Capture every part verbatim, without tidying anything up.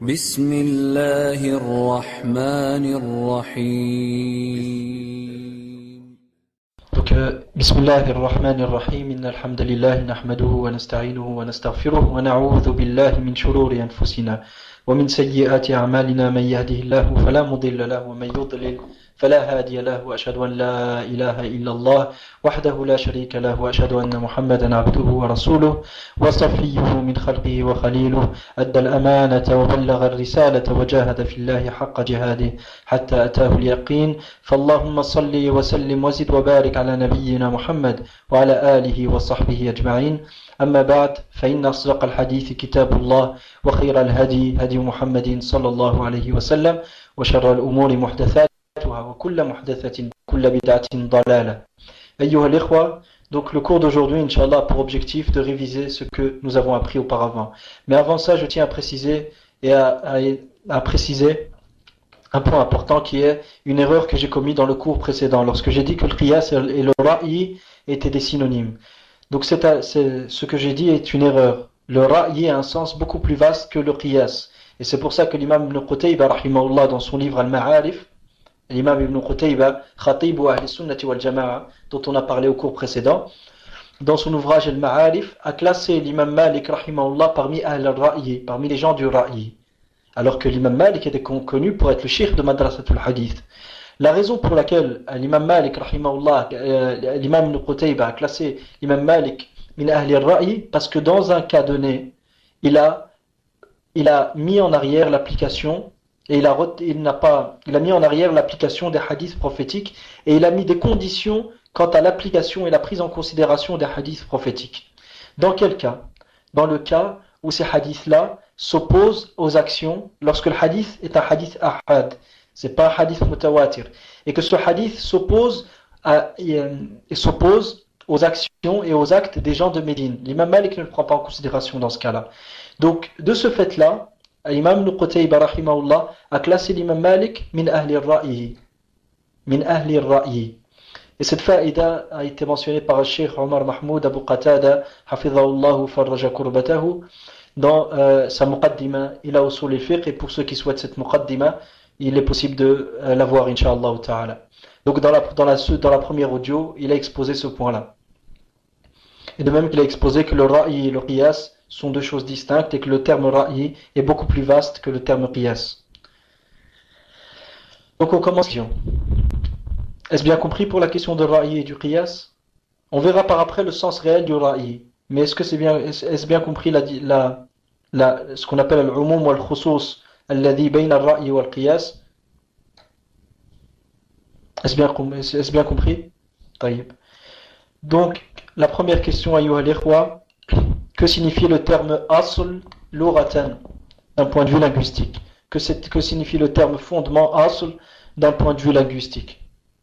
بسم الله الرحمن الرحيم. Donc, euh, Bismillah ar-Rahman ar-Rahim, inna alhamdulillah nahmaduhu wa nasta'inuhu wa nastaghfiruh wa na'udhu billahi min shururi anfusina wa min sayyiati a'malina man yahdihillahu fala mudilla lahu wa man yudlil فلا هادي له وأشهد أن لا إله إلا الله وحده لا شريك له وأشهد أن محمدا عبده ورسوله وصفيه من خلقه وخليله أدى الأمانة وبلغ الرسالة وجاهد في الله حق جهاده حتى أتاه اليقين فاللهم صل وسلم وزد وبارك على نبينا محمد وعلى آله وصحبه أجمعين أما بعد فإن أصدق الحديث كتاب الله وخير الهدي هدي محمد صلى الله عليه وسلم وشر الأمور محدثات وكل محدثة كل بدعة ضلالة. أيها الإخوة, donc le cours d'aujourd'hui, Inch'Allah, a pour objectif de réviser ce que nous avons appris auparavant. Mais avant ça, je tiens à préciser et à, à, à préciser un point important qui est une erreur que j'ai commise dans le cours précédent, lorsque j'ai dit que le qiyas et le ra'i étaient des synonymes. Donc c'est, c'est, ce que j'ai dit est une erreur. Le ra'i a un sens beaucoup plus vaste que le qiyas. Et c'est pour ça que l'imam Ibn Qutayba, rahimahullah, dans son livre Al-Ma'arif, l'imam Ibn Qutayba, Khatib wa Ahli Sunnati wal Jama'a, dont on a parlé au cours précédent, dans son ouvrage Al-Ma'arif, a classé l'imam Malik, rahimahullah, parmi Ahl al-Ra'i, parmi les gens du Ra'i. Alors que l'imam Malik était connu pour être le cheikh de Madrasatul Hadith. La raison pour laquelle l'imam Malik, rahimahullah, euh, l'imam Ibn Qutayba a classé l'imam Malik min Ahl al-Ra'i, parce que dans un cas donné, il a, il a mis en arrière l'application et il a, il n'a pas, il a mis en arrière l'application des hadiths prophétiques et il a mis des conditions quant à l'application et la prise en considération des hadiths prophétiques. Dans quel cas? Dans le cas où ces hadiths-là s'opposent aux actions, lorsque le hadith est un hadith ahad, c'est pas un hadith mutawatir, et que ce hadith s'oppose à, et s'oppose aux actions et aux actes des gens de Médine. L'imam Malik ne le prend pas en considération dans ce cas-là. Donc, de ce fait-là, l'imam Ibn Qutayba rahimahullah a classé l'imam Malik min ahli ar-ra'i. Min ahli ar-ra'i. Et cette faïda a été mentionnée par le cheikh Omar Mahmoud Abu Qatada hafidhahullah farraja kurbatahu dans euh, sa muqaddima ila usul al-fiqh, et pour ceux qui souhaitent cette muqaddima, il est possible de euh, la voir incha'Allah ta'ala. Donc dans la, dans, la, dans la première audio, il a exposé ce point-là. Et de même qu'il a exposé que le ra'i et le qiyas sont deux choses distinctes et que le terme ra'i est beaucoup plus vaste que le terme qiyas. Donc on commence. Est-ce bien compris pour la question de ra'i et du qiyas? On verra par après le sens réel du ra'i. Mais est-ce que c'est bien, est-ce bien compris la, la, la, ce qu'on appelle al-umum wal khusus alladhi bayna al-ra'i wal qiyas? Est-ce bien, est-ce bien compris? Taïb. Donc la première question, ayyuha al-ikhwa, que signifie le terme asl lughatan d'un point de vue linguistique? Que, que signifie le terme fondement asl d'un point de vue linguistique?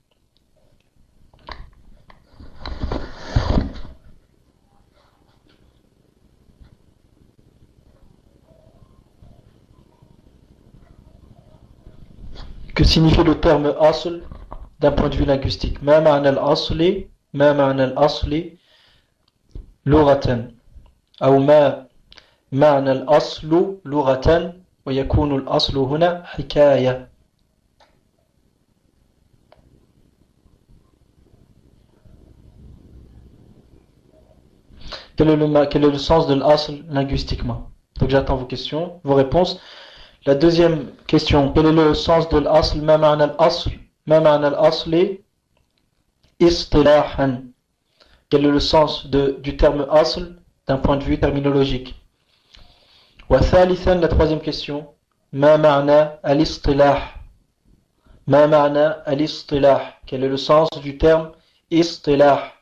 Que signifie le terme asl d'un point de vue linguistique? Ma ma'na al-asli, ma ma'na al-asli lughatan. أو ما معنى الأصل لغة ويكون الأصل هنا حكاية. Quel est le, quel est le sens de l'asl linguistiquement? Donc j'attends vos questions, vos réponses. La deuxième question, quel est le sens de l'asl? ما معنى الأصل ما معنى الأصل اصطلاحا. Quel est le sens de, du terme asl d'un point de vue terminologique? وثالثا, la troisième question, ما معنى الاصطلاح. ما معنى الاصطلاح. Quel est le sens du terme اصطلاح?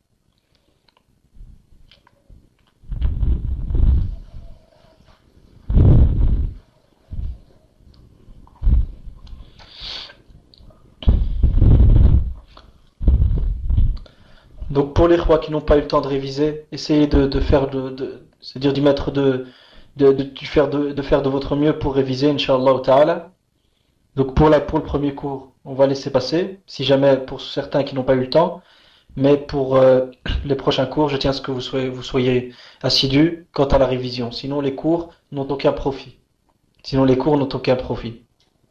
Donc pour les rois qui n'ont pas eu le temps de réviser, essayez de, de faire de, de c'est-à-dire d'y mettre de de, de, de, faire de, de faire de votre mieux pour réviser, Inch'Allah ta'ala. Donc pour, la, pour le premier cours, on va laisser passer, si jamais pour certains qui n'ont pas eu le temps, mais pour euh, les prochains cours, je tiens à ce que vous soyez, vous soyez assidus quant à la révision. Sinon les cours n'ont aucun profit. Sinon les cours n'ont aucun profit.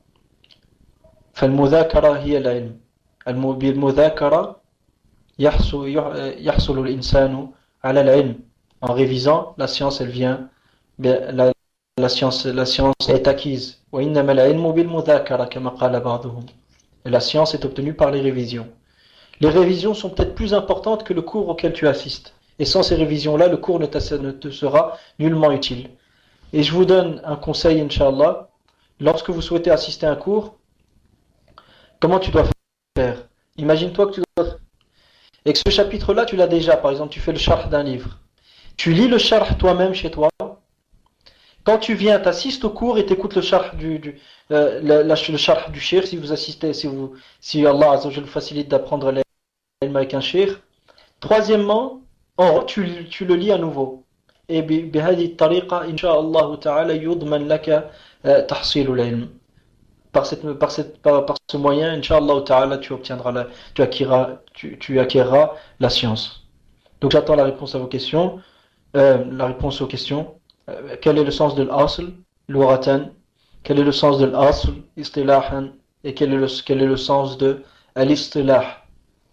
فالمذاكرة هي العلم. بالمذاكرة يحصل يحصل الإنسان على العلم. En révisant, la science elle vient, la, la science la science est acquise. وإنما العلم بالمذاكرة كما قال بعضهم. Et la science est obtenue par les révisions. Les révisions sont peut-être plus importantes que le cours auquel tu assistes. Et sans ces révisions-là, le cours ne te sera nullement utile. Et je vous donne un conseil, Inch'Allah. Lorsque vous souhaitez assister à un cours, comment tu dois faire? Imagine-toi que tu dois... Et que ce chapitre-là, tu l'as déjà. Par exemple, tu fais le sharh d'un livre. Tu lis le sharh toi-même chez toi. Quand tu viens, tu assistes au cours et tu écoutes le sharh du, du, euh, le, le sharh du shir, si vous assistez, si, vous, si Allah Azza wa Jalla facilite d'apprendre l'ilm avec un shir. Troisièmement, en, tu, tu le lis à nouveau. Et بهذه الطريقة إن شاء الله تعالى يضمن لك تحصيل العلم. Par, cette, par, cette, par, par ce moyen, Inch'Allah ta'ala, tu obtiendras la, tu acquériras, tu, tu acquériras la science. Donc j'attends la réponse à vos questions. Euh, la réponse aux questions. Euh, quel est le sens de l'asl, l'uratan? Quel est le sens de l'asl, istilahan? Et quel est le, quel est le sens de l'istilah?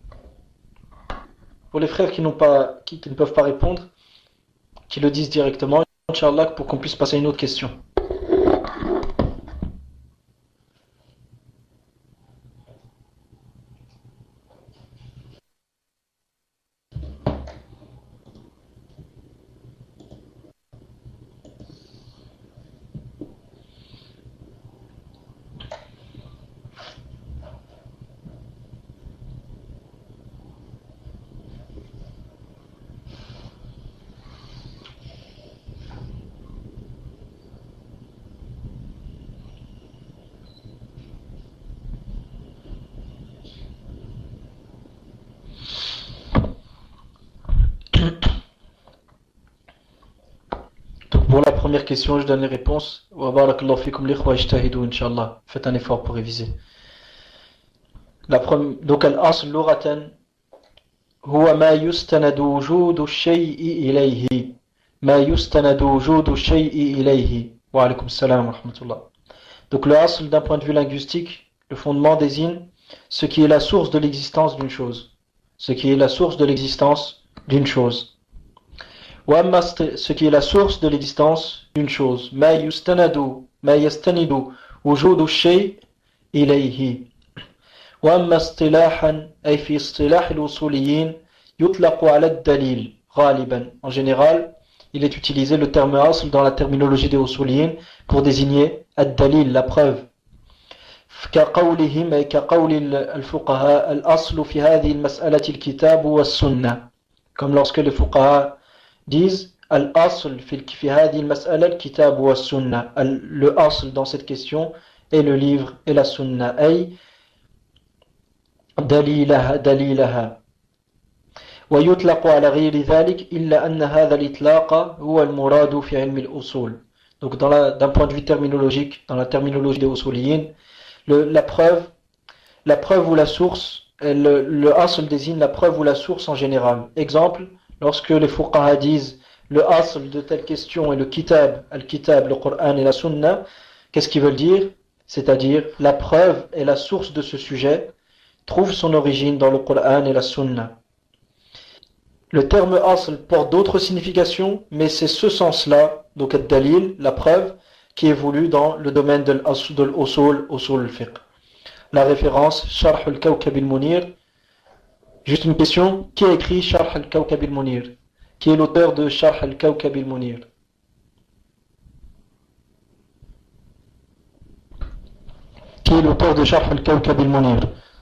Pour les frères qui, n'ont pas, qui, qui ne peuvent pas répondre, qui le disent directement, Inch'Allah, pour qu'on puisse passer à une autre question. Pour la première question, je donne les réponses. Wa barakallahu fikum l'ikhwa ijtahidu inshallah. Faites un effort pour réviser. La première, donc al-asl luratan huwa ma yustanadu wujudu shay'i ilayhi. Ma yustanadu wujudu shay'i ilayhi. Wa alaykum salam wa rahmatullah. Donc le asl d'un point de vue linguistique, le fondement désigne ce qui est la source de l'existence d'une chose. Ce qui est la source de l'existence d'une chose. Ce qui est la source de l'existence d'une chose. Ma yustanadu, ma yastanidu, wujudu shay ilayhi. Wa amma istilahan, ay fi istilah al-usuliyin, yutlaqu ala ad-dalil, ghaliban. En général, il est utilisé le terme asl dans la terminologie des usuliyin pour désigner ad-dalil, la preuve. كقولهم أي كقول الفقهاء الأصل في هذه المسألة الكتاب والسنة. Comme lorsque les fuqaha disent al-asl fi hadhihi al-mas'ala al-kitab wa as-sunnah. Le asl dans cette question est le livre et la sunna. Ay dalilaha dalilaha. Wa yutlaqu ala ghayri dhalik illa anna hadha al-itlaqa huwa al-murad fi ilm al-usul. Donc dans la, d'un point de vue terminologique, dans la terminologie des usuliyin, le, la preuve la preuve ou la source, le, le asl désigne la preuve ou la source en général. Exemple, lorsque les fuqaha disent le asl de telle question est le kitab, al-kitab, le Coran et la sunna, qu'est-ce qu'ils veulent dire? C'est-à-dire la preuve et la source de ce sujet trouve son origine dans le Coran et la sunna. Le terme asl porte d'autres significations, mais c'est ce sens-là, donc ad-dalil, la preuve, qui est voulu dans le domaine de l'usul, usul al-fiqh. La référence, Sharh al-Kawkab al-Munir. Juste une question, qui a écrit Sharh al-Kawkab al-Munir? Qui est l'auteur de Sharh al-Kawkab al-Munir? Qui est l'auteur de Sharh al-Kawkab al-Munir?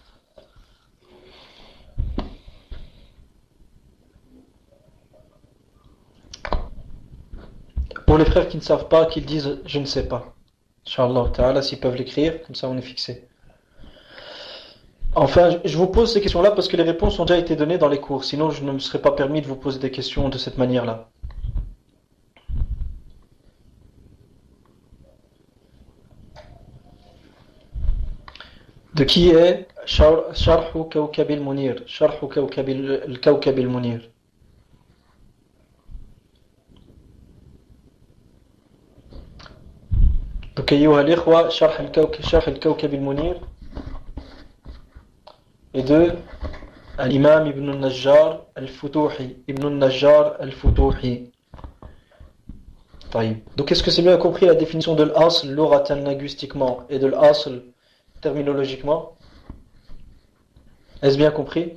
Pour les frères qui ne savent pas, qu'ils disent je ne sais pas. Inch'Allah ta'ala, s'ils peuvent l'écrire, comme ça on est fixé. Enfin, je vous pose ces questions-là parce que les réponses ont déjà été données dans les cours. Sinon, je ne me serais pas permis de vous poser des questions de cette manière-là. De qui est Sharh Kawkab al-Munir? Sharh Kawkab al-Munir. Donc Donc, أيها الإخوة, شرح الكوكب شرح الكوكب المنير et de l'imam Ibn al-Najjar al-Futuhi. Ibn al-Najjar al-Futuhi. Donc, est-ce que c'est bien compris la définition de l'asl, l'oratan linguistiquement, et de l'asl terminologiquement? Est-ce bien compris?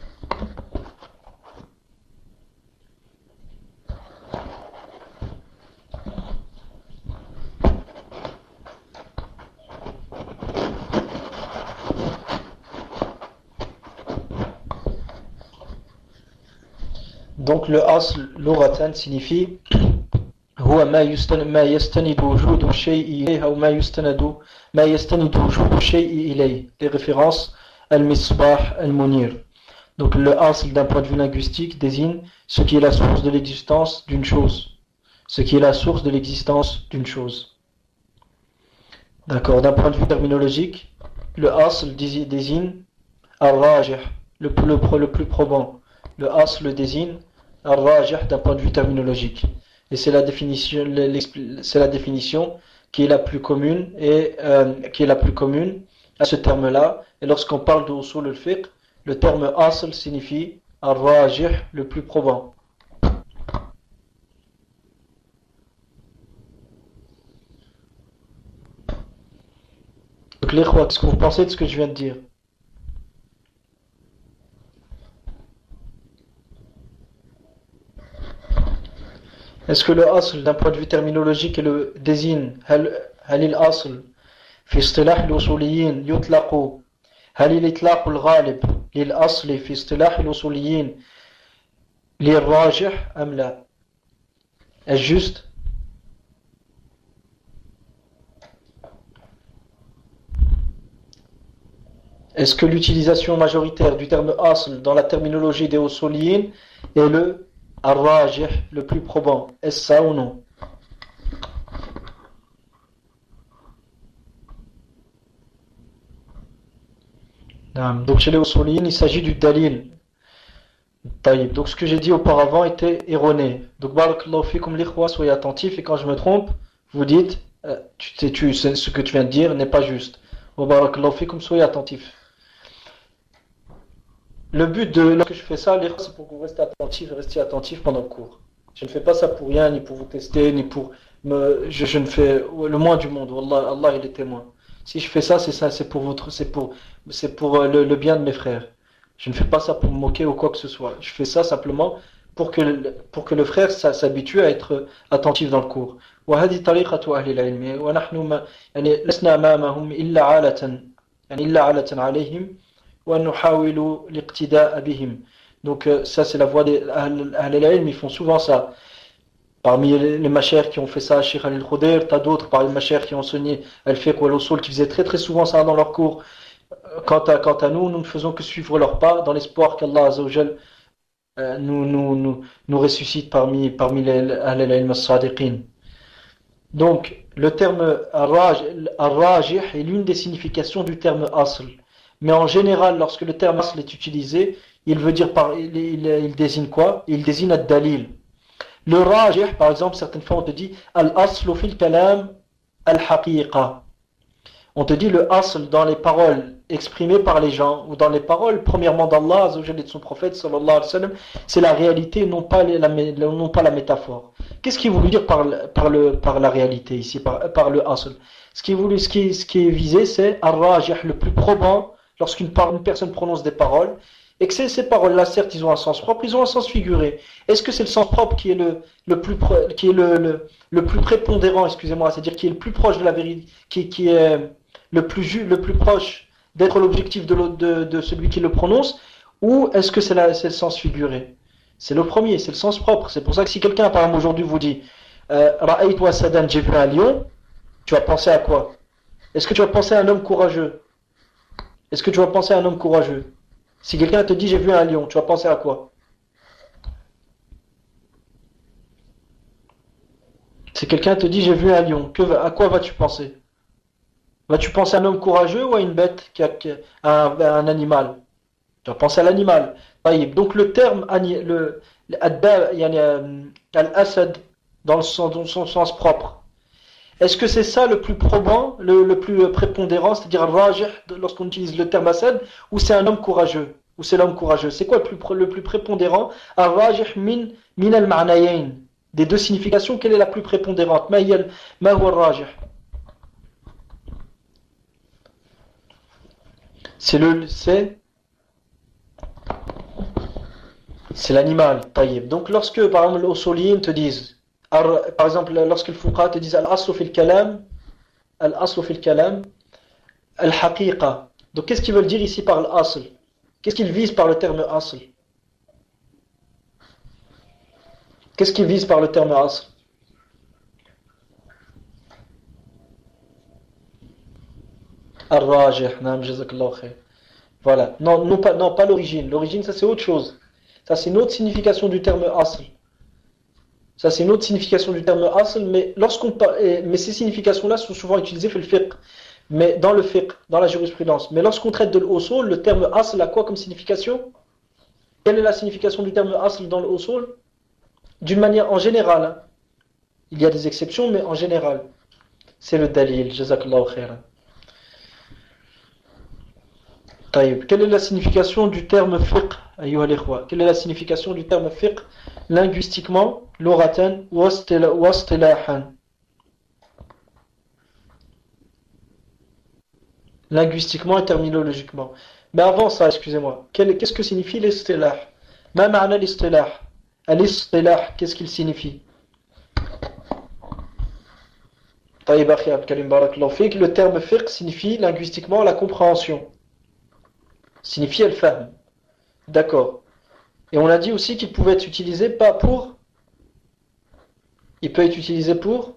Donc le asl l'oratan signifie هو ما يستند ما يستند وجود الشيء إليه أو ما يستند ما يستند وجود الشيء إليه. Les références al-Misbah al-Munir. Donc le asl d'un point de vue linguistique désigne ce qui est la source de l'existence d'une chose. Ce qui est la source de l'existence d'une chose. D'accord. D'un point de vue terminologique, le asl désigne al-rajih, le, le, le plus probant. Le asl désigne al-rajih d'un point de vue terminologique. Et c'est la définition, c'est la définition qui est la plus commune et euh, qui est la plus commune à ce terme-là. Et lorsqu'on parle de usul al-fiqh, le terme asl signifie al-rajih, le plus probant. Donc les qu'est-ce que vous pensez de ce que je viens de dire? Est-ce que le asl d'un point de vue terminologique le désigne هل هل الأصل في اصطلاح الأصوليين يطلق هل الإطلاق الغالب للأصل في اصطلاح الأصوليين للراجح أم لا؟ Est-ce juste? Est-ce que l'utilisation majoritaire du terme asl dans la terminologie des usuliyin est le al-rajih, le plus probant? Est-ce ça ou non? Donc chez les usuliyin, il s'agit du dalil. Donc ce que j'ai dit auparavant était erroné. Donc barakallahu fikum l'ikhwa, soyez attentifs et quand je me trompe, vous dites euh, tu sais, tu, ce que tu viens de dire n'est pas juste. Wa barakallahu fikum, soyez attentifs. Le but de lorsque je fais ça, c'est pour que vous restiez attentifs et restiez attentifs pendant le cours. Je ne fais pas ça pour rien, ni pour vous tester, ni pour me. Je, je ne fais le moins du monde. Wallah, Allah il est témoin. Si je fais ça, c'est ça, c'est pour votre, c'est pour, c'est pour le, le bien de mes frères. Je ne fais pas ça pour me moquer ou quoi que ce soit. Je fais ça simplement pour que pour que le frère s'habitue à être attentif dans le cours. وهذه طريقة أهل العلم ونحن يعني لسنا أمامهم إلا عالة يعني إلا عالة عليهم. Donc ça c'est la voie des Ahl al-Ilm, ils font souvent ça. Parmi les, les machères qui ont fait ça, Cheikh al-Khudair, t'as d'autres parmi les machères qui ont enseigné al-Fiqh ou al-Usul qui faisaient très très souvent ça dans leurs cours. Quant à, quant à nous, nous ne faisons que suivre leurs pas dans l'espoir qu'Allah Azza wa Jal euh, nous, nous, nous, nous ressuscite parmi, parmi les Ahl al-Ilm as-Sadiqin. Donc le terme al-Rajih est l'une des significations du terme asl. Mais en général, lorsque le terme asl est utilisé, il veut dire par, il, il, il désigne quoi? Il désigne ad-dalil. Le rajih, par exemple, certaines fois on te dit al-aslu fil kalam al-haqiqa. On te dit le asl dans les paroles exprimées par les gens ou dans les paroles premièrement d'Allah Azza wa Jalla et de son prophète sallallahu alayhi wa sallam, c'est la réalité, non pas la, non pas la métaphore. Qu'est-ce qu'il voulait dire par, par, le, par la réalité ici, par, par le asl? Ce qui est voulu, ce qui, ce qui est visé, c'est al-rajih, le plus probant. Lorsqu'une une personne prononce des paroles, et que ces, ces paroles-là, certes, ils ont un sens propre, ils ont un sens figuré. Est-ce que c'est le sens propre qui est le, le, plus, qui est le, le, le plus prépondérant, excusez-moi, c'est-à-dire qui est le plus proche de la vérité, qui, qui est le plus, ju, le plus proche d'être l'objectif de, de, de celui qui le prononce, ou est-ce que c'est le sens figuré? C'est le premier, c'est le sens propre. C'est pour ça que si quelqu'un, par exemple, aujourd'hui vous dit euh, Ra'aytu Asadan, j'ai vu un lion, tu vas penser à quoi? Est-ce que tu vas penser à un homme courageux? Est-ce que tu vas penser à un homme courageux? Si quelqu'un te dit j'ai vu un lion, tu vas penser à quoi? Si quelqu'un te dit j'ai vu un lion, que, à quoi vas-tu penser? Vas-tu penser à un homme courageux ou à une bête, qui a, qui a, à, un, à un animal? Tu vas penser à l'animal. Donc le terme le, le al-asad dans, dans son sens propre, Est-ce que c'est ça le plus probant, le, le plus prépondérant, c'est-à-dire rajih lorsqu'on utilise le terme asad, ou c'est un homme courageux, ou c'est l'homme courageux? C'est quoi le plus, le plus prépondérant? Ar-rajih min, min al-ma'nayayn. Des deux significations, quelle est la plus prépondérante? Ma hiya ma huwa ar-rajih? C'est le, c'est, c'est l'animal, taïb. Donc lorsque, par exemple, les usuliyin te disent, par exemple, lorsque le fuqaha te disent al-aslu fil kalam, al-aslu fil kalam, al-haqiqa. Donc qu'est-ce qu'ils veulent dire ici par l'asl? Qu'est-ce qu'ils visent par le terme asl? Qu'est-ce qu'ils visent par le terme asl? Ar-rajih, naam, jazakallahu khair. Voilà. Non, non pas, non, pas l'origine. L'origine, ça c'est autre chose. Ça c'est une autre signification du terme asl. Ça c'est une autre signification du terme asl, mais lorsqu'on mais ces significations-là sont souvent utilisées dans le fiqh, mais dans le fiqh, dans la jurisprudence. Mais lorsqu'on traite de l'usul, le terme asl a quoi comme signification? Quelle est la signification du terme asl dans l'usul? D'une manière en général. Hein. Il y a des exceptions, mais en général. C'est le dalil. Jazakallahu khairan. Taïb. Quelle est la signification du terme fiqh, ayyuha al-ikhwa? Quelle est la signification du terme fiqh linguistiquement, loratan ou istilahan? Linguistiquement et terminologiquement. Mais avant ça, excusez-moi, qu'est-ce que signifie l'istilah? Ma ma'na l'istilah? Al-istilah, qu'est-ce qu'il signifie? Taïb akhi Abd-Karim barakallahu fik. Le terme fiqh signifie linguistiquement la compréhension. Signifie al-fahm. D'accord. Et on a dit aussi qu'il pouvait être utilisé pas pour. Il peut être utilisé pour.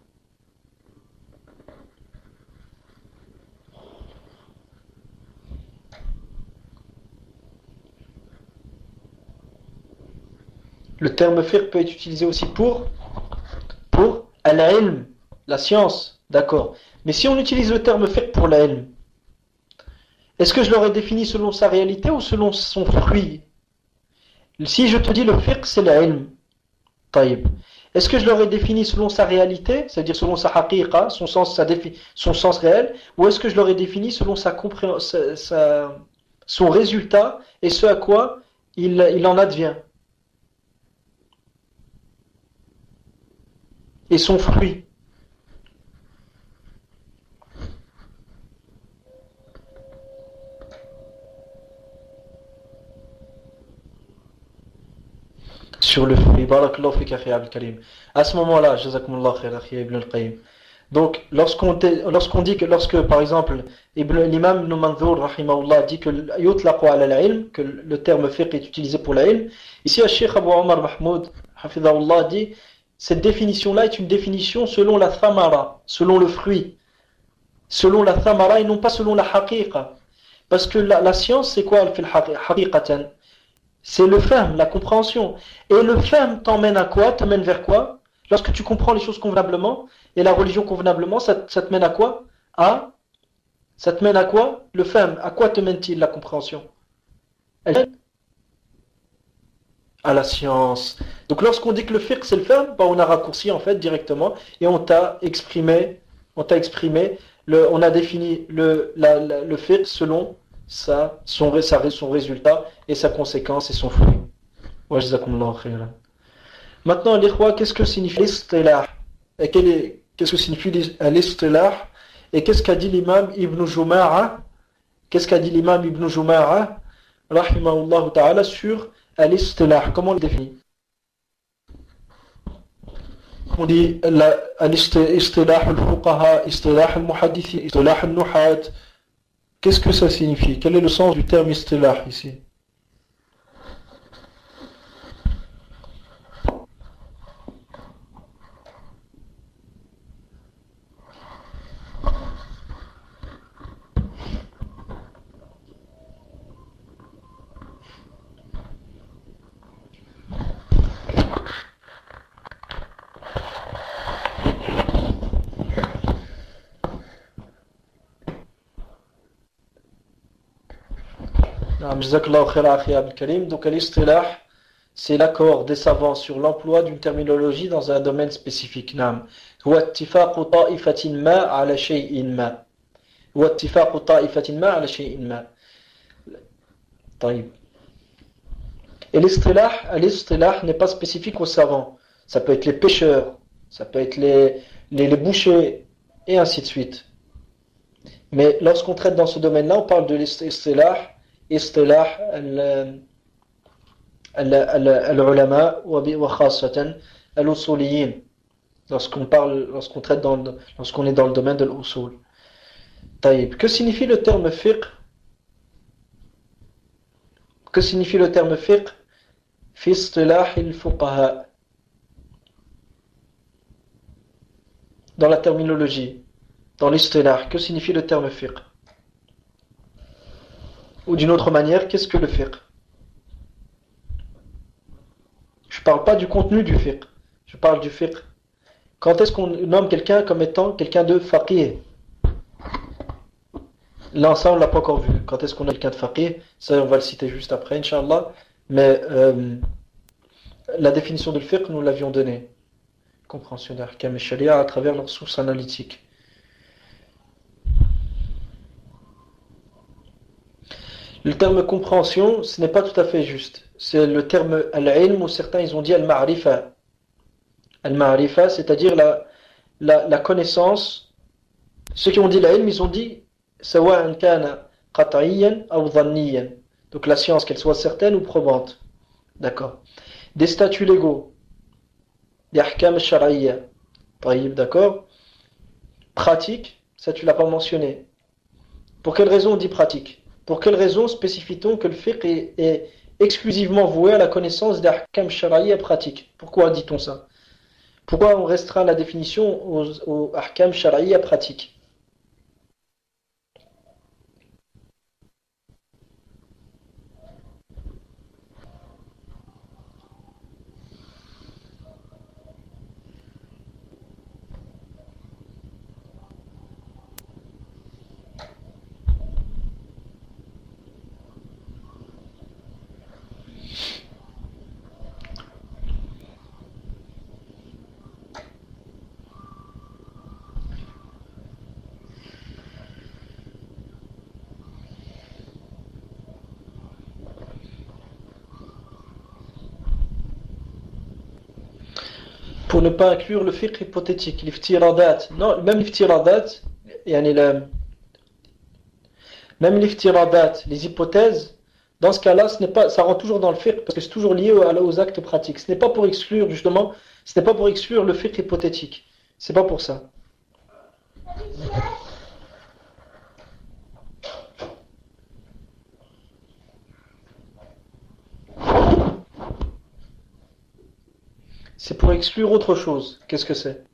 Le terme fiqh peut être utilisé aussi pour. Pour al-ilm, la science. D'accord. Mais si on utilise le terme fiqh pour l'ilm, est-ce que je l'aurais défini selon sa réalité ou selon son fruit? Si je te dis le fiqh, c'est l'ilm. Taïb. Est-ce que je l'aurais défini selon sa réalité, c'est-à-dire selon sa haqiqa, son sens, sa défi, son sens réel, ou est-ce que je l'aurais défini selon sa compréhension, sa, sa, son résultat et ce à quoi il, il en advient? Et son fruit. Sur le fruit. Barakallahu fik akhi Abdul Karim. À ce moment-là, jazakumullah khair akhi Ibn al-Qayyim. Donc, lorsqu'on lorsqu'on dit que, lorsque, par exemple, l'imam Ibn Manzour, rahimahullah, dit que yutlaqu ala al-ilm, que le terme fiqh est utilisé pour l'ilm, ici, le Cheikh Abu Omar Mahmoud, hafidhahullah, dit, cette définition-là est une définition selon la thamara, selon le fruit, selon la thamara et non pas selon la haqiqa. Parce que la, la science, c'est quoi, fil haqiqatan? C'est le fahm, la compréhension. Et le fahm t'emmène à quoi? T'emmène vers quoi? Lorsque tu comprends les choses convenablement, et la religion convenablement, ça, ça te mène à quoi? À Ça te mène à quoi? Le fahm, à quoi te mène-t-il la compréhension? Elle à la science. Donc lorsqu'on dit que le fiqh c'est le fahm, bah on a raccourci en fait directement, et on t'a exprimé, on t'a exprimé, le, on a défini le, la, la, le fiqh selon sa, son, sa, son résultat et sa conséquence et son fruit. Wa jazakumullahu khairan. Maintenant, l'ikhwa, qu'est-ce que signifie l'istilah? Et quel est, qu'est-ce que signifie l'istilah? Et qu'est-ce qu'a dit l'imam Ibn Juma'a? Qu'est-ce qu'a dit l'imam Ibn Juma'a, rahimahullah ta'ala, sur l'istilah? Comment on le définit? On dit l'istilah al-fuqaha, istilah al-muhaddithi, istilah al-nuhat. Qu'est-ce que ça signifie? Quel est le sens du terme istilah ici? Jazakallahu khair akhi Abdul Karim. Donc l'istilah, c'est l'accord des savants sur l'emploi d'une terminologie dans un domaine spécifique. Naam. هو اتفاق طائفة ما على شيء ما. هو اتفاق طائفة ما على شيء ما. طيب. Et l'istilah, l'istilah n'est pas spécifique aux savants. Ça peut être les pêcheurs, ça peut être les, les, les bouchers, et ainsi de suite. Mais lorsqu'on traite dans ce domaine-là, on parle de l'istilah, istilah al-ulama wa khassatan al-usuliyin. Lorsqu'on parle, lorsqu'on traite dans le, lorsqu'on est dans le domaine de l'usul. Taïb. Que signifie le terme fiqh? Que signifie le terme fiqh? Fi istilah al-fuqaha. Dans la terminologie, dans l'istilah, que signifie le terme fiqh? Ou d'une autre manière, qu'est-ce que le fiqh? Je ne parle pas du contenu du fiqh, je parle du fiqh. Quand est-ce qu'on nomme quelqu'un comme étant quelqu'un de faqih? Là, ça, on ne l'a pas encore vu. Quand est-ce qu'on a quelqu'un de faqih? Ça, on va le citer juste après, Inch'Allah. Mais euh, la définition de fiqh, nous l'avions donnée. Compréhension d'ahkam et sharia à travers leurs sources analytiques. Le terme compréhension, ce n'est pas tout à fait juste. C'est le terme al-ilm où certains ils ont dit al-ma'rifa. Al-ma'rifa, c'est-à-dire la, la, la connaissance. Ceux qui ont dit l'ilm, ils ont dit sawa'an kana qat'iyyan aw dhanniyan. Donc la science, qu'elle soit certaine ou probante. D'accord. Des statuts légaux. Des ahkam shar'iyya. D'accord. Pratique, ça tu l'as pas mentionné. Pour quelle raison on dit pratique? Pour quelle raison spécifie-t-on que le fiqh est, est exclusivement voué à la connaissance des ahkam shar'iyya pratiques? Pourquoi dit-on ça? Pourquoi on restreint la définition aux, aux ahkam shar'iyya pratiques? Pour ne pas inclure le fiqh hypothétique, l'iftiradat. Non, même l'iftiradat, yani la, même l'iftiradat, les hypothèses, dans ce cas-là, ce n'est pas, ça rentre toujours dans le fiqh parce que c'est toujours lié aux, aux actes pratiques. Ce n'est pas pour exclure, justement, ce n'est pas pour exclure le fiqh hypothétique. C'est pas pour ça. C'est pour exclure autre chose. Qu'est-ce que c'est?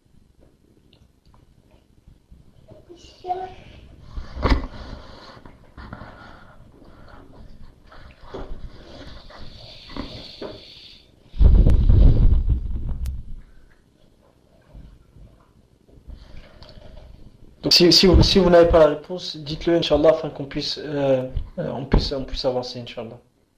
Donc si, si vous, si vous n'avez pas la réponse, dites-le, Inch'Allah, afin qu'on puisse, euh, on puisse, on puisse avancer, Inch'Allah.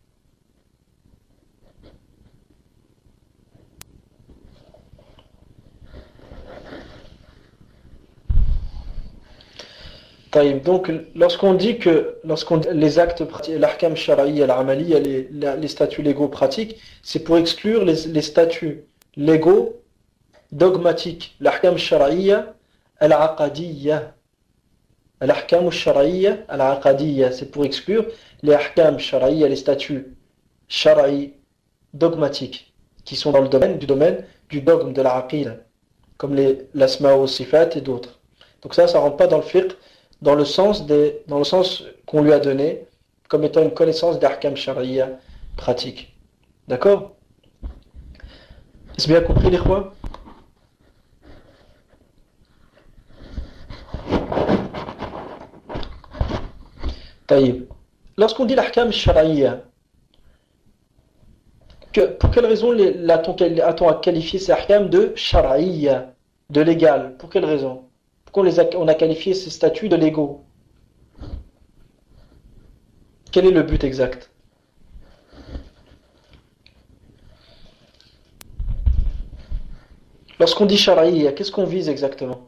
Donc, lorsqu'on dit que lorsqu'on les actes pratiques, l'ahkam shar'iyya, al-amaliyya, les, les statuts légaux pratiques, c'est pour exclure les, les statuts légaux dogmatiques. L'ahkam shar'iyya, al-aqadiyya. L'ahkam shar'iyya, al-aqadiyya, c'est pour exclure les ahkam shar'iyya, les statuts shar'i dogmatiques, qui sont dans le domaine du domaine du dogme de l'aqida, comme les l'asma wa sifat et d'autres. Donc ça, ça rentre pas dans le fiqh, dans le sens des, dans le sens qu'on lui a donné comme étant une connaissance d'ahkam shar'iyya pratique. D'accord? Est-ce bien compris, les khois? Taïb. Lorsqu'on dit l'ahkam shar'iyya, que, pour quelle raison a-t-on à qualifier ces ahkam de shar'iyya, de légal? Pour quelle raison? Pourquoi on, les a, on a qualifié ces statuts de légaux? Quel est le but exact? Lorsqu'on dit shar'iyya, qu'est-ce qu'on vise exactement?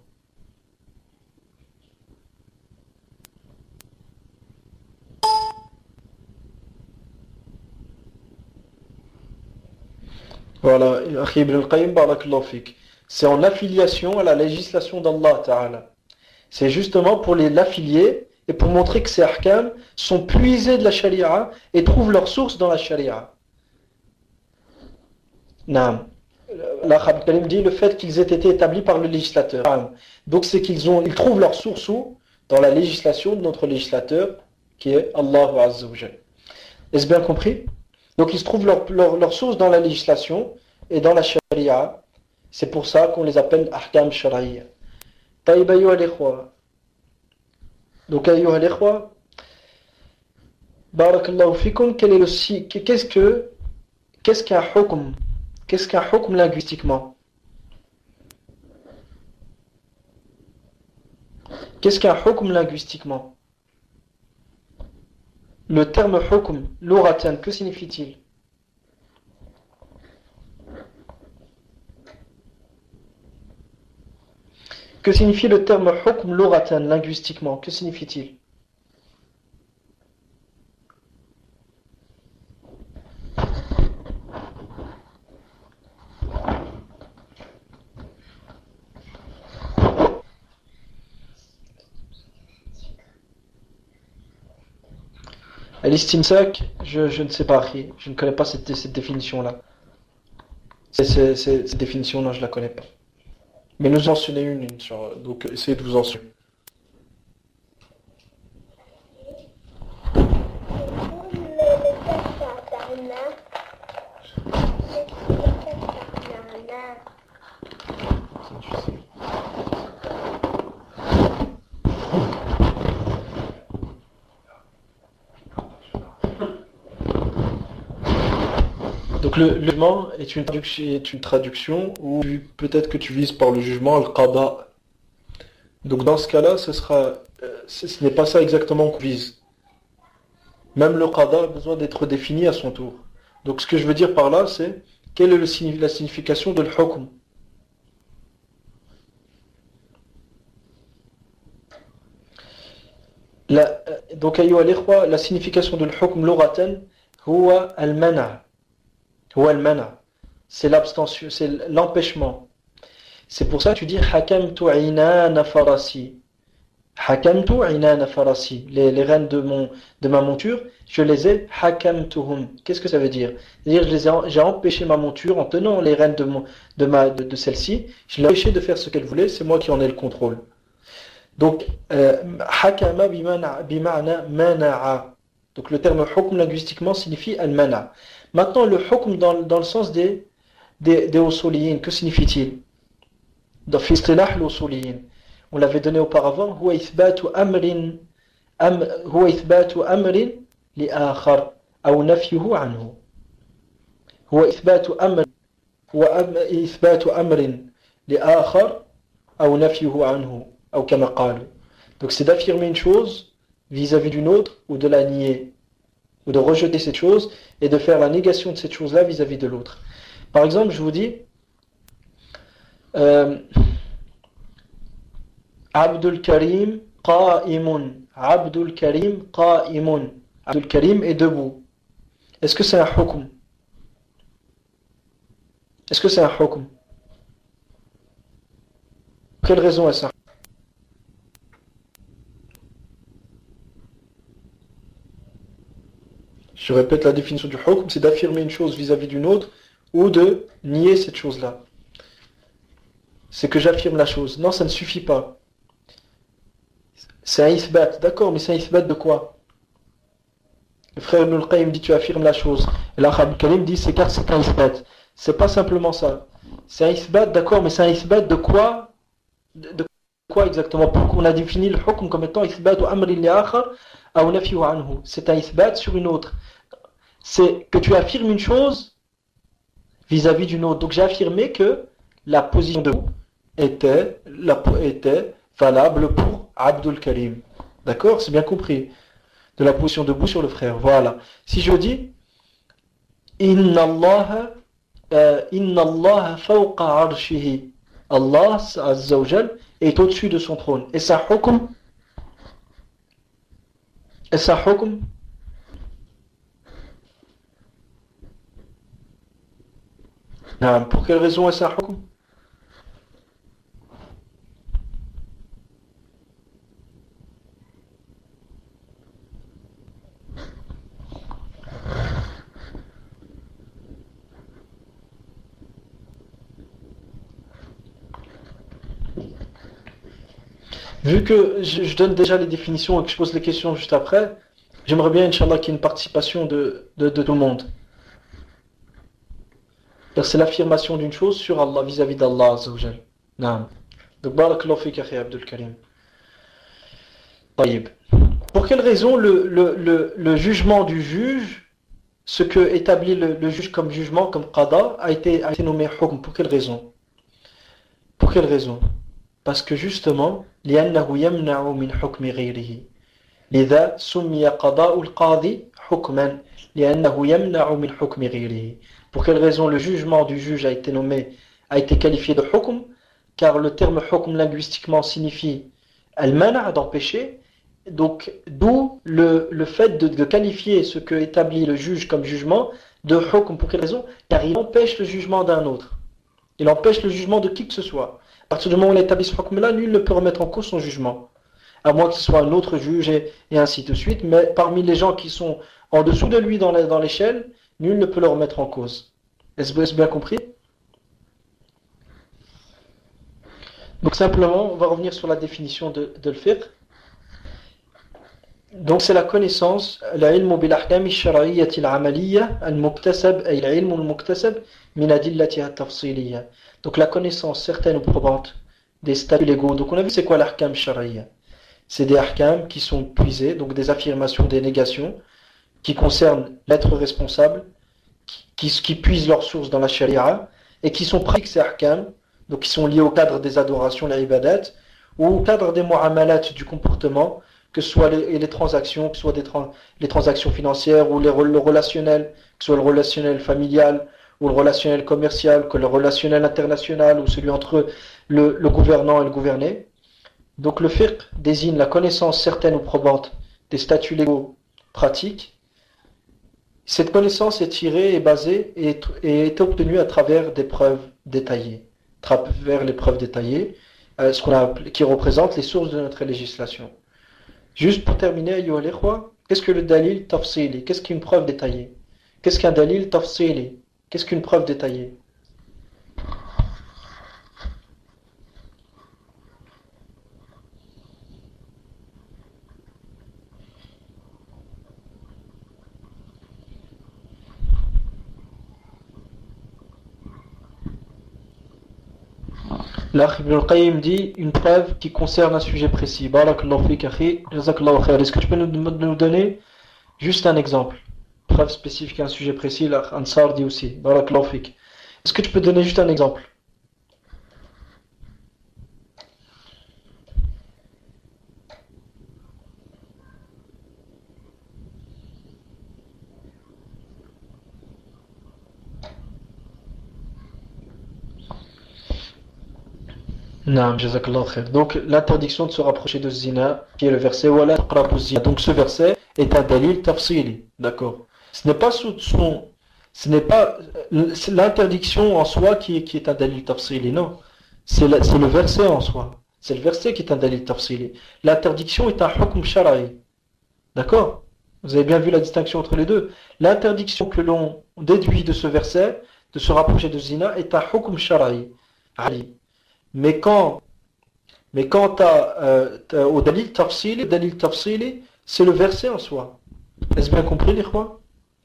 Voilà, Akhi Ibn al-Qayyim, barakallahu fik. C'est en affiliation à la législation d'Allah Ta'ala. C'est justement pour les l'affilier et pour montrer que ces ahkam sont puisés de la sharia et trouvent leur source dans la sharia. Naam. L'Akh Abd Karim dit le fait qu'ils aient été établis par le législateur. Donc c'est qu'ils ont, ils trouvent leur source où? Dans la législation de notre législateur qui est Allah Azza wa Jal. Est-ce bien compris? Donc ils se trouvent leur, leur, leur source dans la législation et dans la sharia. C'est pour ça qu'on les appelle ahkam shar'iyya. Taïb ayyuha al-ikhwa. Donc ayyuha al-ikhwa, barakallahu fikum, quel est le si, qu'est-ce que qu'est-ce qu'un hukm? Qu'est-ce qu'un hukm linguistiquement? Qu'est-ce qu'un hukm linguistiquement? Le terme hukm, lughatan, que signifie-t-il? Que signifie le terme hukm lughatan, linguistiquement? Que signifie-t-il? Al-istimsak, je, je ne sais pas, je ne connais pas cette, cette définition-là. C'est, c'est, c'est, cette définition-là, je ne la connais pas. Mais nous en mentionnez une, une sur, donc essayez de vous en souvenir. Donc le, le jugement est une traduction, est une traduction ou peut-être que tu vises par le jugement al-qada. Donc dans ce cas-là, ce sera, euh, ce, ce n'est pas ça exactement qu'on vise. Même le qada a besoin d'être défini à son tour. Donc ce que je veux dire par là, c'est quelle est le, la signification de l'hukm. La, donc ayyuha al-ikhwa, la signification de l'hukm lughatan huwa al-mana'. C'est l'abstention, c'est l'empêchement. C'est pour ça que tu dis hakamtu inana farasi. Hakamtu inana farasi. Les, les rênes de, mon, de ma monture, je les ai hakamtuhum. Qu'est-ce que ça veut dire? C'est-à-dire j'ai empêché ma monture en tenant les rênes de, mon, de, ma, de, de celle-ci. Je l'ai empêché de faire ce qu'elle voulait, c'est moi qui en ai le contrôle. Donc, euh, hakama bima'na mana'a. Donc le terme hukm linguistiquement signifie al-mana'. Maintenant, le hukm dans, dans le sens des, des, des usuliyin, que signifie-t-il? Dans fistilah l'usuliyin, on l'avait donné auparavant, huwa ithbatu amrin, am, huwa ithbatu amrin li akhar, ou nafyuhu anhu. Huwa ithbatu amrin, huwa ithbatu amrin li akhar, ou nafyuhu anhu, ou kama qalu. Donc c'est d'affirmer une chose vis-à-vis d'une autre, ou de la nier, ou de rejeter cette chose, et de faire la négation de cette chose-là vis-à-vis de l'autre. Par exemple, je vous dis, euh, Abdul Karim qa'imun. Abdul Karim qa'imun. Abdul Karim est debout. Est-ce que c'est un hukm? Est-ce que c'est un hukm? Quelle raison est-ce? Je répète la définition du hukm, c'est d'affirmer une chose vis-à-vis d'une autre ou de nier cette chose-là. C'est que j'affirme la chose. Non, ça ne suffit pas. C'est un ithbat, d'accord, mais c'est un ithbat de quoi? Le frère Ibn al-Qayyim dit tu affirmes la chose. Et l'Akh Abd Karim dit c'est car c'est un ithbat. C'est pas simplement ça. C'est un ithbat, d'accord, mais c'est un ithbat de quoi? De, de quoi exactement? Pourquoi on a défini le hukm comme étant ithbat ou amri li akhar ou nafyu anhu. C'est un ithbat sur une autre. C'est que tu affirmes une chose vis-à-vis d'une autre. Donc j'ai affirmé que la position de vous était, la, était valable pour Abdul Karim. D'accord? C'est bien compris. De la position debout sur le frère. Voilà. Si je dis Inna Allah euh, Inna Allah fawqa arshihi. Allah Azza wa Jal est au-dessus de son trône. Et sa hukm, et sa hukm, non, pour quelle raison est sa hukm? Vu que je, je donne déjà les définitions et que je pose les questions juste après, j'aimerais bien, Inch'Allah, qu'il y ait une participation de, de, de tout le monde. C'est l'affirmation d'une chose sur Allah, vis-à-vis d'Allah Azza wa Jal. Naam. Donc, barakallahu fik, akhi Abdul Karim. Taïb. Pour quelle raison le, le, le, le jugement du juge, ce que établit le, le juge comme jugement, comme qada, a été, a été nommé hukm? Pour quelle raison? Pour quelle raison? Parce que justement, لأنه يمنع من حكم غيره. لذا سمي قضاء القاضي حكما لأنه يمنع من حكم غيره. Pour quelle raison le jugement du juge a été nommé, a été qualifié de hukm? Car le terme hukm linguistiquement signifie al-mana', d'empêcher. Donc, d'où le, le fait de, de qualifier ce que établit le juge comme jugement de hukm. Pour quelle raison? Car il empêche le jugement d'un autre. Il empêche le jugement de qui que ce soit. À partir du moment où il établit ce hukm-là, nul ne peut remettre en cause son jugement. À moins que ce soit un autre juge et, et ainsi de suite. Mais parmi les gens qui sont en dessous de lui dans la- dans l'échelle, nul ne peut le remettre en cause. Est-ce est-ce bien compris? Donc simplement, on va revenir sur la définition de, de le fiqh. Donc c'est la connaissance, l'ilm bil ahkam ash-shar'iyyah al-amaliyah al-muktasab ay al-ilm al-muktasab min adillatiha at-tafsiliyah. Donc la connaissance certaine ou probante des statuts légaux. Donc on a vu c'est quoi l'ahkam shar'iyya? C'est des ahkam qui sont puisés, donc des affirmations, des négations qui concernent l'être responsable, qui, qui, qui puisent leur source dans la sharia et qui sont pratiques ces ahkam, donc qui sont liés au cadre des adorations, les ibadat, ou au cadre des mu'amalat, du comportement, que ce soit les, les transactions, que ce soit des trans, les transactions financières ou les, le relationnel, que ce soit le relationnel familial ou le relationnel commercial, que le relationnel international ou celui entre le, le gouvernant et le gouverné. Donc le fiqh désigne la connaissance certaine ou probante des statuts légaux pratiques. Cette connaissance est tirée et basée et, et est obtenue à travers des preuves détaillées, à travers les preuves détaillées, euh, ce qu'on a, qui représentent les sources de notre législation. Juste pour terminer, ayyuha al-ikhwa, qu'est-ce que le dalil tafsili? Qu'est-ce qu'une preuve détaillée? Qu'est-ce qu'un dalil tafsili? Qu'est-ce qu'une preuve détaillée? L'Akh Ibn al-Qayyim dit une preuve qui concerne un sujet précis. Barakallahu fik akhi, jazakallahu khair. Est-ce que tu peux nous, nous donner juste un exemple? Preuve spécifique à un sujet précis, l'Akh Ansar dit aussi. Barakallahu fik. Est-ce que tu peux donner juste un exemple? Naam, jazakallahu khair. Donc l'interdiction de se rapprocher de zina, qui est le verset wala taqrabu zina. Donc ce verset est un dalil tafsili, d'accord. Ce n'est pas sous son, ce n'est pas c'est l'interdiction en soi qui est, qui est un dalil tafsili, non. C'est le, c'est le verset en soi. C'est le verset qui est un dalil tafsili. L'interdiction est un hukm shar'i, d'accord. Vous avez bien vu la distinction entre les deux. L'interdiction que l'on déduit de ce verset, de se rapprocher de zina, est un hukm shar'i. Ali. Mais quand, mais quand t'as, euh, t'as, au dalil tafsili, dalil tafsili, c'est le verset en soi. Est-ce bien compris, les rois?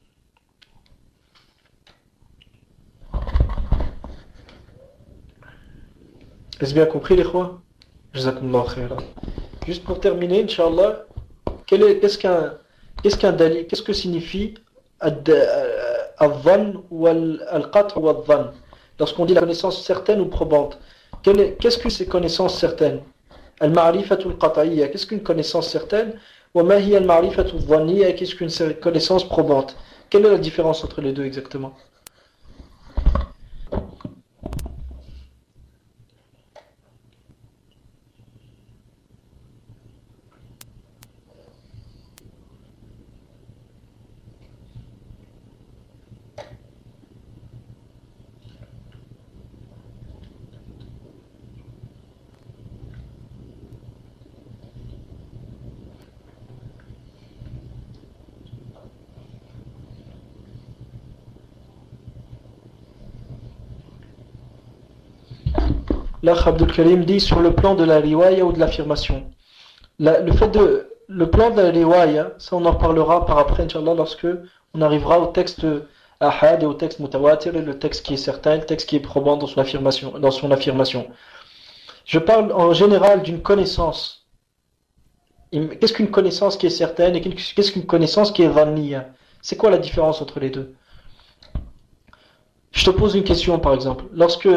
Est-ce bien compris, les rois? Jazakumullah khaira. Juste pour terminer, Inch'Allah, quel est, qu'est-ce qu'un, qu'est-ce qu'un dalil, qu'est-ce que signifie al-dhann ou al-qat' ou al-dhann? Lorsqu'on dit la connaissance certaine ou probante. Qu'est-ce que ces connaissances certaines? Al-ma'rifatul qat'iyya, qu'est-ce qu'une connaissance certaine? Wa ma hiya al-ma'rifatul dhanniyya, qu'est-ce qu'une connaissance probante? Quelle est la différence entre les deux exactement? L'Akh Abdul Karim dit sur le plan de la riwaya ou de l'affirmation. La, le fait de, le plan de la riwaya, ça on en parlera par après, Inch'Allah, lorsque on arrivera au texte ahad et au texte mutawatir, et le texte qui est certain, le texte qui est probant dans son affirmation, dans son affirmation. Je parle en général d'une connaissance. Qu'est-ce qu'une connaissance qui est certaine et qu'est-ce qu'une connaissance qui est dhanniya? C'est quoi la différence entre les deux? Je te pose une question par exemple. Lorsque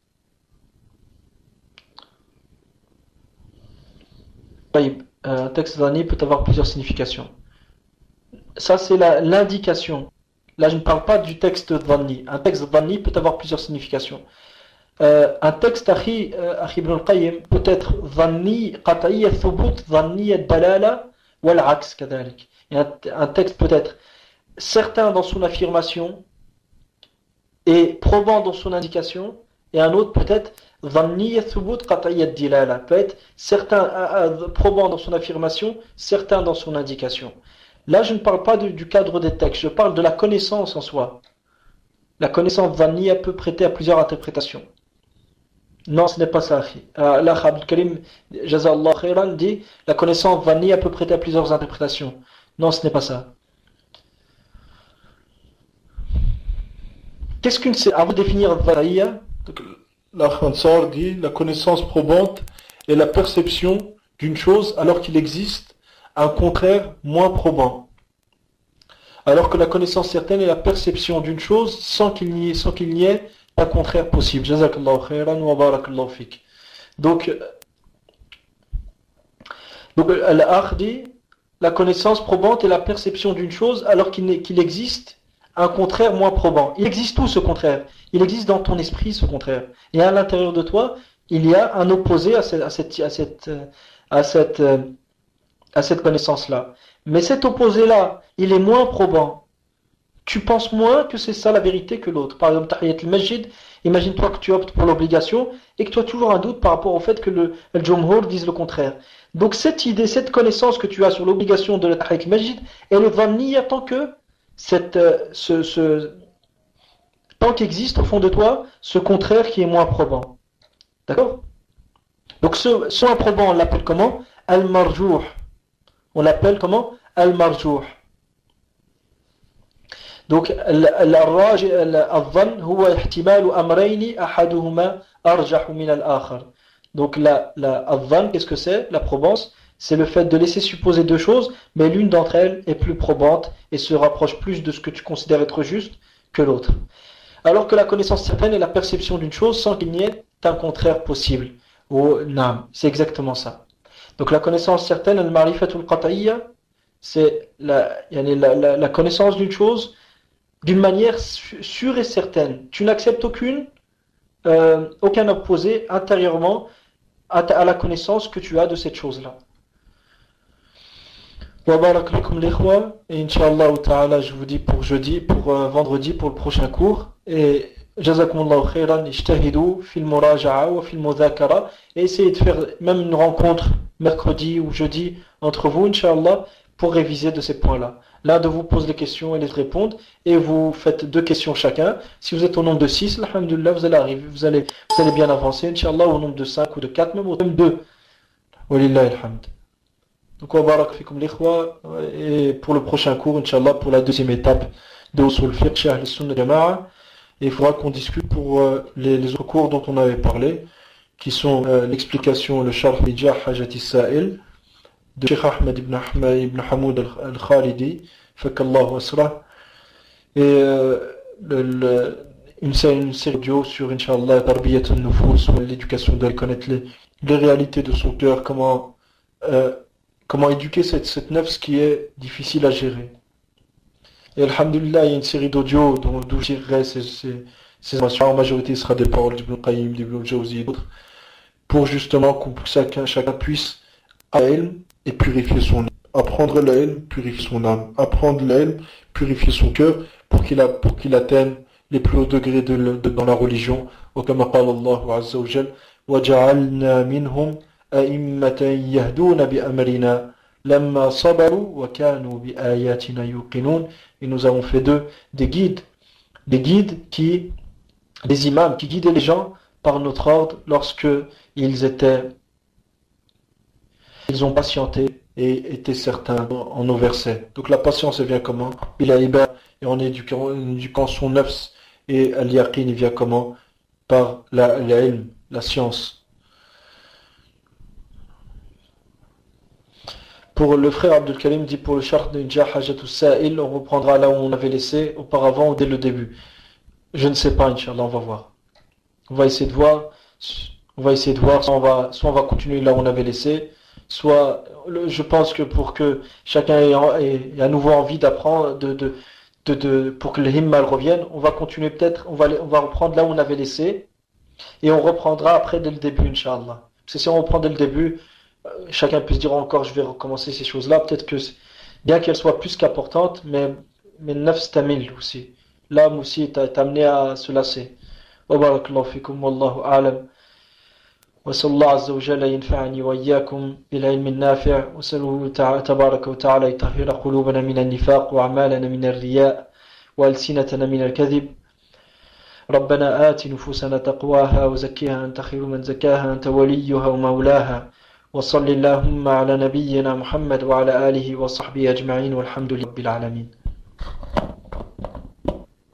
un texte dhanni peut avoir plusieurs significations. Ça c'est l'indication. Là je ne parle pas du texte dhanni. Un texte dhanni peut avoir plusieurs significations. Euh, un texte Akhi euh, Ibn al-Qayyim peut être dhanni qat'iyya thubut dhanniya dalala wal aks kadhalik. Un, un texte peut être certain dans son affirmation et probant dans son indication, et un autre peut être dhanniya thubut qat'iyya dilala, peut être certain euh, probant dans son affirmation, certain dans son indication. Là je ne parle pas de, du cadre des textes, je parle de la connaissance en soi. La connaissance dhanniya peut prêter à plusieurs interprétations. Non, ce n'est pas ça. Euh, là, Abdul Karim, Jazallah Khairan, dit la connaissance dhanniya peut prêter à plusieurs interprétations. Non, ce n'est pas ça. Qu'est-ce qu'une. Avant de définir dhanniya, la Khansar dit la connaissance probante est la perception d'une chose alors qu'il existe un contraire moins probant. Alors que la connaissance certaine est la perception d'une chose sans qu'il n'y ait, sans qu'il n'y ait un contraire possible. Jazakallahu khairan wa barakallahu fik. Donc, donc al-Akh dit la connaissance probante est la perception d'une chose alors qu'il, qu'il existe un contraire moins probant. Il existe où ce contraire? Il existe dans ton esprit ce contraire. Et à l'intérieur de toi, il y a un opposé à cette, à cette, à cette, à cette, à cette connaissance-là. Mais cet opposé-là, il est moins probant. Tu penses moins que c'est ça la vérité que l'autre. Par exemple, Tahiyat al-Masjid, imagine-toi que tu optes pour l'obligation et que tu as toujours un doute par rapport au fait que le, le Jumhur dise le contraire. Donc cette idée, cette connaissance que tu as sur l'obligation de la Tahiyat al-Masjid, elle est dhanniya tant que cette, ce, ce, tant qu'existe au fond de toi ce contraire qui est moins probant. D'accord? Donc ce, ce moins probant, on l'appelle comment? Al-Marjouh. On l'appelle comment? Al-Marjouh. Donc, al-dhann huwa ihtimalu amrayni ahaduhuma arjahu min al-akhar. Donc, la, la al-dhann, qu'est-ce que c'est? La probance, c'est le fait de laisser supposer deux choses, mais l'une d'entre elles est plus probante et se rapproche plus de ce que tu considères être juste que l'autre. Alors que la connaissance certaine est la perception d'une chose sans qu'il n'y ait un contraire possible. Ou nam, c'est exactement ça. Donc, la connaissance certaine, al-marifatul qat'iyya, c'est la, la, la, la connaissance d'une chose d'une manière sûre et certaine. Tu n'acceptes aucune, euh, aucun opposé intérieurement à, ta, à la connaissance que tu as de cette chose-là. Wa barak lakum l'ikhwa, et Inch'Allah ta'ala, je vous dis pour jeudi, pour euh, vendredi, pour le prochain cours. Et jazakumullahu khairan, ijtahidu fil muraja'a wa fil mudhakara, et essayez de faire même une rencontre mercredi ou jeudi entre vous, Inch'Allah, pour réviser de ces points-là. L'un de vous pose les questions et les répondre, et vous faites deux questions chacun. Si vous êtes au nombre de six, alhamdulillah, vous allez arriver, vous allez, vous allez bien avancer, Inch'Allah, au nombre de cinq ou de quatre, même au nombre de deux. Walillahi alhamd. Donc, wa barak fikum l'ikhwa, et pour le prochain cours, Inch'Allah, pour la deuxième étape de Usul Fiqh, Cheikh al-Sunnah Jama'a, et il faudra qu'on discute pour euh, les, les autres cours dont on avait parlé, qui sont euh, l'explication, le Sharh Lijah Hajati Sa'il, de Cheikh Ahmed ibn, Ahmed ibn Hamoud al-Khalidi, fakallahu asra, et euh, le, le, une, une série audio sur, Inch'Allah, Tarbiyat al-Nufus, l'éducation de connaître les, les réalités de son cœur, comment, euh, comment éduquer cette, cette nefs qui est difficile à gérer. Et alhamdulillah, il y a une série d'audio d'où je dirai ces, ces, ces informations, en majorité sera des paroles d'Ibn Qayyim, d'Ibn al-Jawzi et d'autres, pour justement que chacun, chacun puisse apprendre et purifier son âme. Apprendre l'ilm, purifier son âme. Apprendre l'ilm, purifier son cœur, pour qu'il, a, pour qu'il atteigne les plus hauts degrés de, de, dans la religion. وكما قال الله عز وجل وجعلنا منهم أئمة يهدون بأمرنا لما صبروا وكانوا بآياتنا يوقنون. Et nous avons fait d'eux des guides, des guides qui, des imams qui guidaient les gens par notre ordre lorsque ils étaient, ils ont patienté et étaient certains en nos versets. Donc la patience elle vient comment? Bila iba, et en éduquant, en éduquant son nafs, et al-yaqin il vient comment? Par la, la ilm, la science. Pour le frère Abdul Karim dit pour le shart de Hajjatus Sa'il, on reprendra là où on avait laissé auparavant ou dès le début. Je ne sais pas, Inch'Allah, on va voir. On va essayer de voir, on va essayer de voir, soit on va, soit on va continuer là où on avait laissé, soit, je pense que pour que chacun ait, ait, ait à nouveau envie d'apprendre, de, de, de, de, pour que le himma revienne, on va continuer peut-être, on va, on va reprendre là où on avait laissé, et on reprendra après dès le début, Inch'Allah. Parce que si on reprend dès le début, chacun peut se dire encore je vais recommencer ces choses-là, peut-être que bien qu'elles soient plus qu'importantes, mais mais nafs tamil aussi, l'âme aussi est amenée à se lasser. Wa barakallahu fikum wallahu a'lam. Wa sallallahu azza wa jalla yanfa'ani wa iyyakum bil ilmi an-nafi' wa sallallahu tabaraka wa ta'ala yutahhira qulubana min an-nifaq wa a'malana min ar-riya' wa alsinatana min al-kadhib. ربنا آت نفوسنا تقواها وزكيها أنت خير من زكاها أنت وليها ومولاها وصل اللهم على نبينا محمد وعلى آله وصحبه أجمعين والحمد لله رب العالمين.